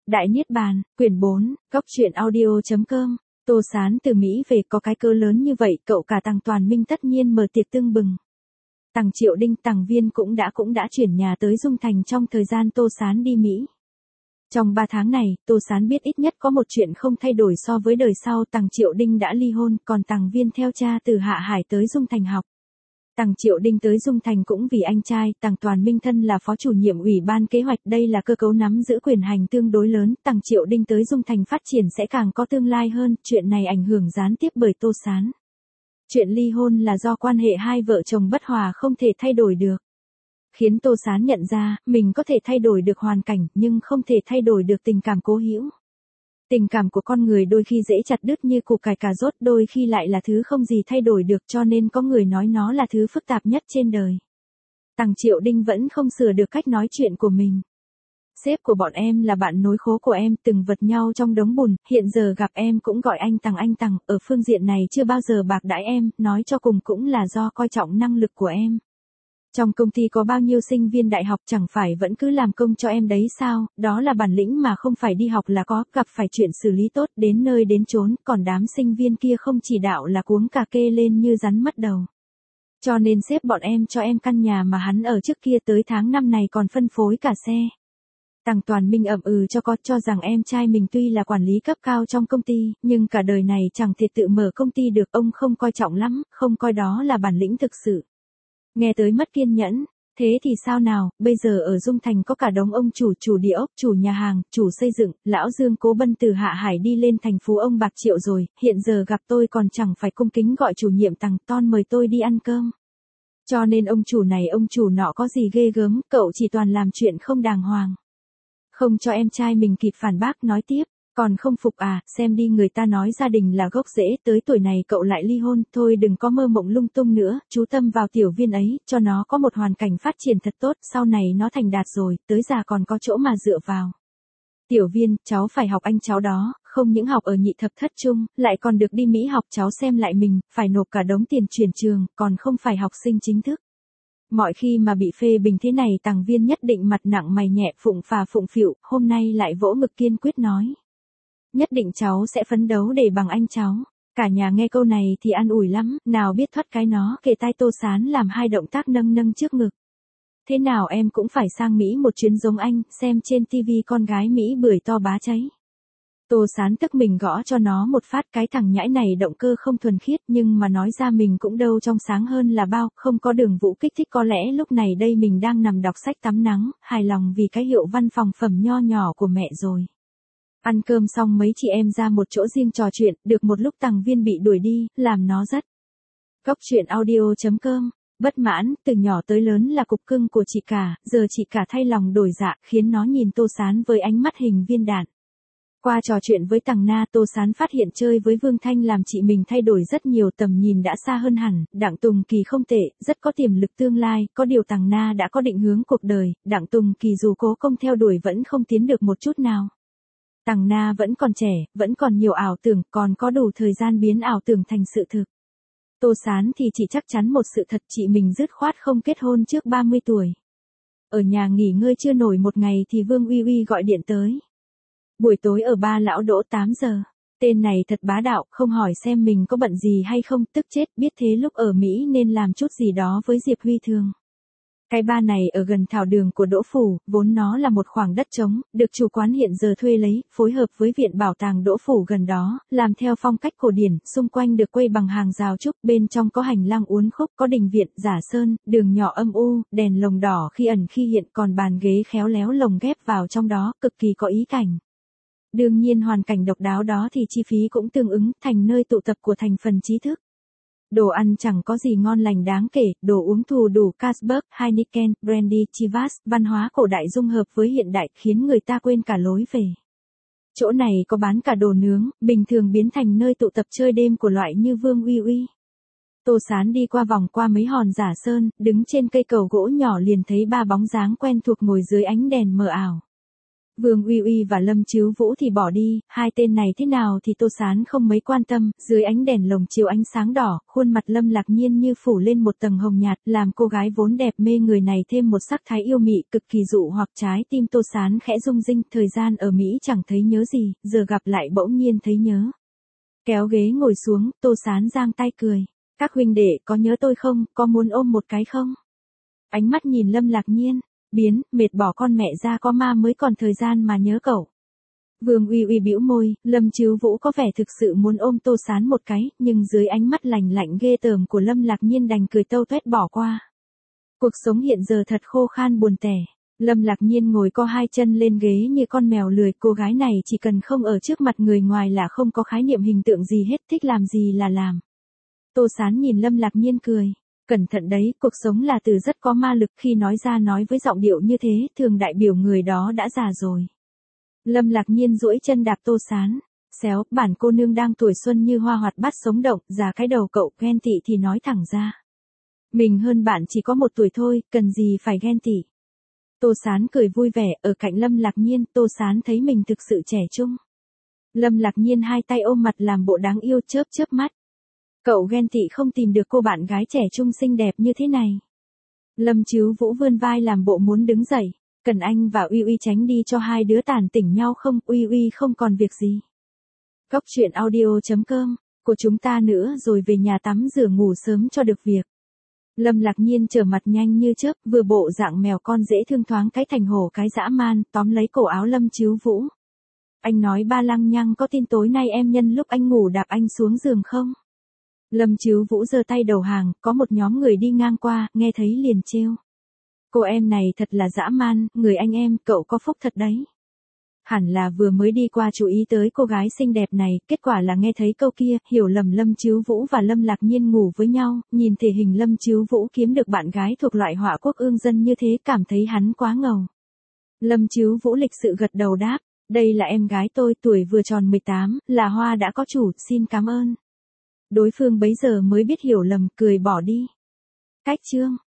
Đại Niết Bàn, quyển 4, góc truyện audio.com. Tô Sán từ Mỹ về có cái cớ lớn như vậy, cậu cả Tằng Toàn Minh tất nhiên mở tiệc tưng bừng. Tằng Triệu Đinh, Tằng Viên cũng đã chuyển nhà tới Dung Thành trong thời gian Tô Sán đi Mỹ. Trong 3 tháng này, Tô Sán biết ít nhất có một chuyện không thay đổi so với đời sau. Tằng Triệu Đinh đã ly hôn, còn Tằng Viên theo cha từ Hạ Hải tới Dung Thành học. Tằng Triệu Đinh tới Dung Thành cũng vì anh trai. Tằng Toàn Minh thân là phó chủ nhiệm ủy ban kế hoạch, đây là cơ cấu nắm giữ quyền hành tương đối lớn. Tằng Triệu Đinh tới Dung Thành phát triển sẽ càng có tương lai hơn, chuyện này ảnh hưởng gián tiếp bởi Tô Sán. Chuyện ly hôn là do quan hệ hai vợ chồng bất hòa không thể thay đổi được. Khiến Tô Sán nhận ra, mình có thể thay đổi được hoàn cảnh, nhưng không thể thay đổi được tình cảm cố hữu. Tình cảm của con người đôi khi dễ chặt đứt như củ cải cà rốt, đôi khi lại là thứ không gì thay đổi được, cho nên có người nói nó là thứ phức tạp nhất trên đời. Tằng Triệu Đinh vẫn không sửa được cách nói chuyện của mình. Sếp của bọn em là bạn nối khố của em, từng vật nhau trong đống bùn, hiện giờ gặp em cũng gọi anh Tằng, ở phương diện này chưa bao giờ bạc đãi em, nói cho cùng cũng là do coi trọng năng lực của em. Trong công ty có bao nhiêu sinh viên đại học chẳng phải vẫn cứ làm công cho em đấy sao, đó là bản lĩnh mà không phải đi học là có, gặp phải chuyện xử lý tốt đến nơi đến chốn, còn đám sinh viên kia không chỉ đạo là cuống cà kê lên như rắn mất đầu. Cho nên sếp bọn em cho em căn nhà mà hắn ở trước kia, tới tháng 5 này còn phân phối cả xe. Tằng Toàn Minh ậm ừ cho rằng em trai mình tuy là quản lý cấp cao trong công ty, nhưng cả đời này chẳng thể tự mở công ty được, ông không coi trọng lắm, không coi đó là bản lĩnh thực sự. Nghe tới mất kiên nhẫn, thế thì sao nào, bây giờ ở Dung Thành có cả đống ông chủ địa ốc, chủ nhà hàng, chủ xây dựng, lão Dương Cố Bân từ Hạ Hải đi lên thành phố ông bạc triệu rồi, hiện giờ gặp tôi còn chẳng phải cung kính gọi chủ nhiệm Tằng Ton mời tôi đi ăn cơm. Cho nên ông chủ này ông chủ nọ có gì ghê gớm, cậu chỉ toàn làm chuyện không đàng hoàng. Không cho em trai mình kịp phản bác, nói tiếp. Còn không phục à, xem đi, người ta nói gia đình là gốc rễ, tới tuổi này cậu lại ly hôn, thôi đừng có mơ mộng lung tung nữa, chú tâm vào Tiểu Viên ấy, cho nó có một hoàn cảnh phát triển thật tốt, sau này nó thành đạt rồi, tới già còn có chỗ mà dựa vào. Tiểu Viên, cháu phải học anh cháu đó, không những học ở nhị thập thất trung, lại còn được đi Mỹ học, cháu xem lại mình, phải nộp cả đống tiền chuyển trường, còn không phải học sinh chính thức. Mọi khi mà bị phê bình thế này, Tằng Viên nhất định mặt nặng mày nhẹ, phụng phà phụng phịu, hôm nay lại vỗ ngực kiên quyết nói. Nhất định cháu sẽ phấn đấu để bằng anh cháu. Cả nhà nghe câu này thì an ủi lắm, nào biết thoát cái nó kề tai Tô Sán làm hai động tác nâng trước ngực. Thế nào em cũng phải sang Mỹ một chuyến giống anh, xem trên TV con gái Mỹ bưởi to bá cháy. Tô Sán tức mình gõ cho nó một phát, cái thằng nhãi này động cơ không thuần khiết, nhưng mà nói ra mình cũng đâu trong sáng hơn là bao, không có Đường Vũ kích thích, có lẽ lúc này đây mình đang nằm đọc sách tắm nắng, hài lòng vì cái hiệu văn phòng phẩm nho nhỏ của mẹ rồi. Ăn cơm xong mấy chị em ra một chỗ riêng trò chuyện, được một lúc Tằng Viên bị đuổi đi, làm nó rất. Góc truyện audio.com. Bất mãn, từ nhỏ tới lớn là cục cưng của chị cả, giờ chị cả thay lòng đổi dạ, khiến nó nhìn Tô Sán với ánh mắt hình viên đạn. Qua trò chuyện với Tằng Na, Tô Sán phát hiện chơi với Vương Thanh làm chị mình thay đổi rất nhiều, tầm nhìn đã xa hơn hẳn. Đặng Tùng Kỳ không tệ, rất có tiềm lực tương lai, có điều Tằng Na đã có định hướng cuộc đời, Đặng Tùng Kỳ dù cố công theo đuổi vẫn không tiến được một chút nào. Tằng Na vẫn còn trẻ, vẫn còn nhiều ảo tưởng, còn có đủ thời gian biến ảo tưởng thành sự thực. Tô Sán thì chỉ chắc chắn một sự thật, chị mình dứt khoát không kết hôn trước 30 tuổi. Ở nhà nghỉ ngơi chưa nổi một ngày thì Vương Uy Uy gọi điện tới. Buổi tối ở Ba Lão Đỗ 8 giờ. Tên này thật bá đạo, không hỏi xem mình có bận gì hay không, tức chết, biết thế lúc ở Mỹ nên làm chút gì đó với Diệp Huy Thường. Cái ba này ở gần thảo đường của Đỗ Phủ, vốn nó là một khoảng đất trống, được chủ quán hiện giờ thuê lấy, phối hợp với viện bảo tàng Đỗ Phủ gần đó, làm theo phong cách cổ điển, xung quanh được quây bằng hàng rào trúc, bên trong có hành lang uốn khúc, có đình viện, giả sơn, đường nhỏ âm u, đèn lồng đỏ khi ẩn khi hiện, còn bàn ghế khéo léo lồng ghép vào trong đó, cực kỳ có ý cảnh. Đương nhiên hoàn cảnh độc đáo đó thì chi phí cũng tương ứng, thành nơi tụ tập của thành phần trí thức. Đồ ăn chẳng có gì ngon lành đáng kể, đồ uống thù đủ Carlsberg, Heineken, Brandy, Chivas, văn hóa cổ đại dung hợp với hiện đại khiến người ta quên cả lối về. Chỗ này có bán cả đồ nướng, bình thường biến thành nơi tụ tập chơi đêm của loại như Vương Uy Uy. Tô Sán đi vòng qua mấy hòn giả sơn, đứng trên cây cầu gỗ nhỏ liền thấy ba bóng dáng quen thuộc ngồi dưới ánh đèn mờ ảo. Vương Uy Uy và Lâm Chiếu Vũ thì bỏ đi, hai tên này thế nào thì Tô Sán không mấy quan tâm, dưới ánh đèn lồng chiếu ánh sáng đỏ, khuôn mặt Lâm Lạc Nhiên như phủ lên một tầng hồng nhạt, làm cô gái vốn đẹp mê người này thêm một sắc thái yêu mị cực kỳ dụ hoặc trái tim Tô Sán khẽ rung rinh, thời gian ở Mỹ chẳng thấy nhớ gì, giờ gặp lại bỗng nhiên thấy nhớ. Kéo ghế ngồi xuống, Tô Sán giang tay cười. Các huynh đệ có nhớ tôi không, có muốn ôm một cái không? Ánh mắt nhìn Lâm Lạc Nhiên. Biến, mệt bỏ con mẹ ra có ma mới còn thời gian mà nhớ cậu. Vương Uy Uy bĩu môi, Lâm Chiếu Vũ có vẻ thực sự muốn ôm Tô Sán một cái, nhưng dưới ánh mắt lạnh lạnh ghê tởm của Lâm Lạc Nhiên đành cười tâu tuét bỏ qua. Cuộc sống hiện giờ thật khô khan buồn tẻ. Lâm Lạc Nhiên ngồi co hai chân lên ghế như con mèo lười, cô gái này chỉ cần không ở trước mặt người ngoài là không có khái niệm hình tượng gì hết, thích làm gì là làm. Tô Sán nhìn Lâm Lạc Nhiên cười. Cẩn thận đấy, cuộc sống là từ rất có ma lực, khi nói ra nói với giọng điệu như thế, thường đại biểu người đó đã già rồi. Lâm Lạc Nhiên duỗi chân đạp Tô Sán. Xéo, bản cô nương đang tuổi xuân như hoa hoạt bát sống động, già cái đầu cậu, ghen tị thì nói thẳng ra. Mình hơn bạn chỉ có 1 tuổi thôi, cần gì phải ghen tị. Tô Sán cười vui vẻ, ở cạnh Lâm Lạc Nhiên, Tô Sán thấy mình thực sự trẻ trung. Lâm Lạc Nhiên hai tay ôm mặt làm bộ đáng yêu, chớp chớp mắt. Cậu ghen tị không tìm được cô bạn gái trẻ trung xinh đẹp như thế này. Lâm Chiếu Vũ vươn vai làm bộ muốn đứng dậy. Cần anh và Uy Uy tránh đi cho hai đứa tàn tỉnh nhau không, Uy Uy không còn việc gì. Cóc truyện audio.com, của chúng ta nữa rồi về nhà tắm rửa ngủ sớm cho được việc. Lâm Lạc Nhiên trở mặt nhanh như chớp, vừa bộ dạng mèo con dễ thương thoáng cái thành hổ cái dã man, tóm lấy cổ áo Lâm Chiếu Vũ. Anh nói ba lăng nhăng có tin tối nay em nhân lúc anh ngủ đạp anh xuống giường không? Lâm Chiếu Vũ giơ tay đầu hàng, có một nhóm người đi ngang qua, nghe thấy liền trêu. Cô em này thật là dã man, người anh em, cậu có phúc thật đấy. Hẳn là vừa mới đi qua chú ý tới cô gái xinh đẹp này, kết quả là nghe thấy câu kia, hiểu lầm Lâm Chiếu Vũ và Lâm Lạc Nhiên ngủ với nhau, nhìn thể hình Lâm Chiếu Vũ kiếm được bạn gái thuộc loại họa quốc ương dân như thế, cảm thấy hắn quá ngầu. Lâm Chiếu Vũ lịch sự gật đầu đáp, đây là em gái tôi, tuổi vừa tròn 18, là hoa đã có chủ, xin cảm ơn. Đối phương bấy giờ mới biết hiểu lầm, cười bỏ đi. Cách chương